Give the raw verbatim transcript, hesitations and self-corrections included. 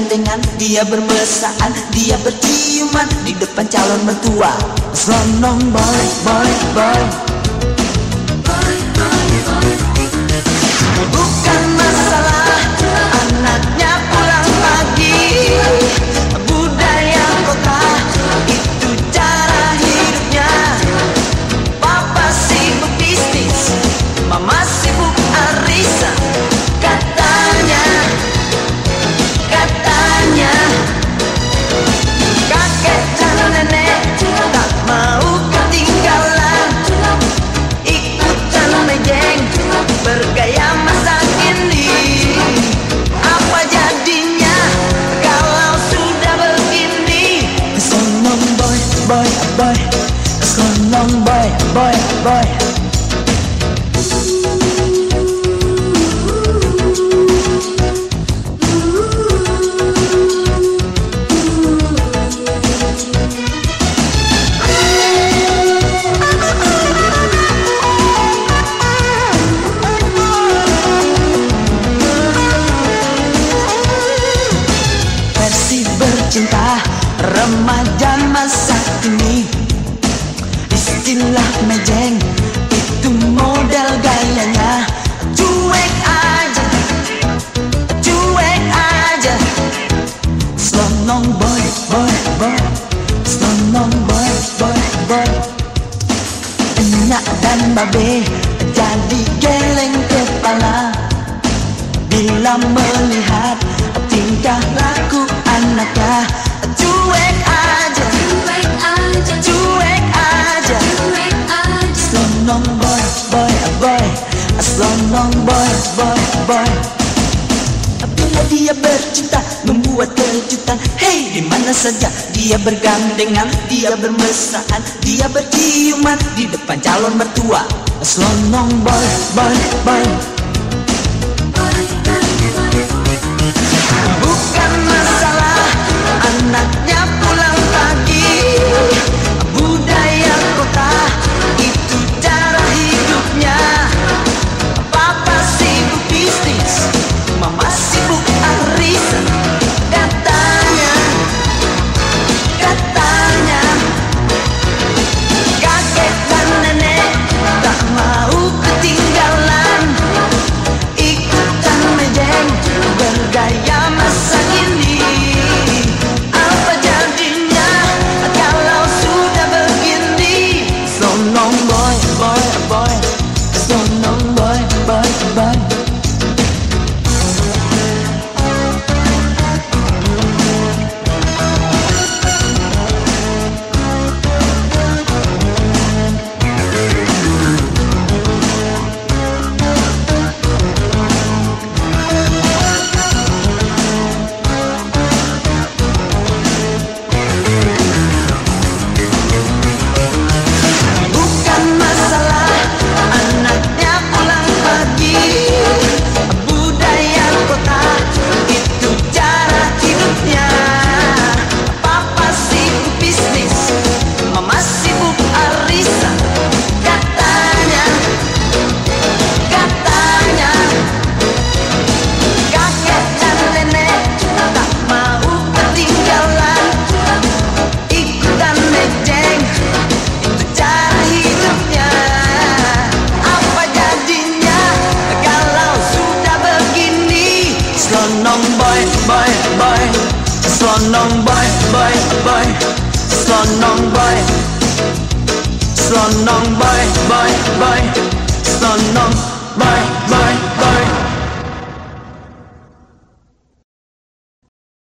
bergandengan, dia bermesraan, dia berciuman di depan calon mertua. Selonong boy, boy, boy. Bukan masalah anaknya pulang pagi, budaya kota itu cara hidupnya. Papa sibuk bisnis, mama sibuk arisan. Katanya, katanya kakek dan nenek tak mau ketinggalan, ikutan mejeng bergaya masa kini. Apa jadinya kalau sudah begini? Selonong boy, boy, boy. Selonong boy, boy, boy. Cinta remaja masa kini, istilah mejeng itu model gayanya. Cuek aja, cuek aja. Selonong boy, boy, boy. Selonong boy, boy, boy. Enak dan babe jadi geleng kepala bila melihat tingkah laku anaknya. Cuek aja, cuek aja, cuek aja, cuek aja. Selonong boy, boy, boy. Selonong boy, boy, boy. Bila dia bercinta membuat kejutan, hey, di mana saja dia bergandengan, dia bermesraan, dia berciuman di depan calon mertua. Selonong boy, boy, boy. Bukan masalah anaknya pulang pagi, budaya kota itu cara hidupnya. Papa sibuk bisnis, mama sibuk arisan. Katanya, katanya kakek dan nenek tak mau ketinggalan, ikutan mejeng bergaya masa kini. Apa jadinya kalau sudah begini? Selonong boy, boy, boy. Selonong boy, boy, boy. Selonong boy, boy, boy. Selonong boy, boy, boy. Selonong boy. Selonong boy, boy, boy. Selonong boy, boy, boy.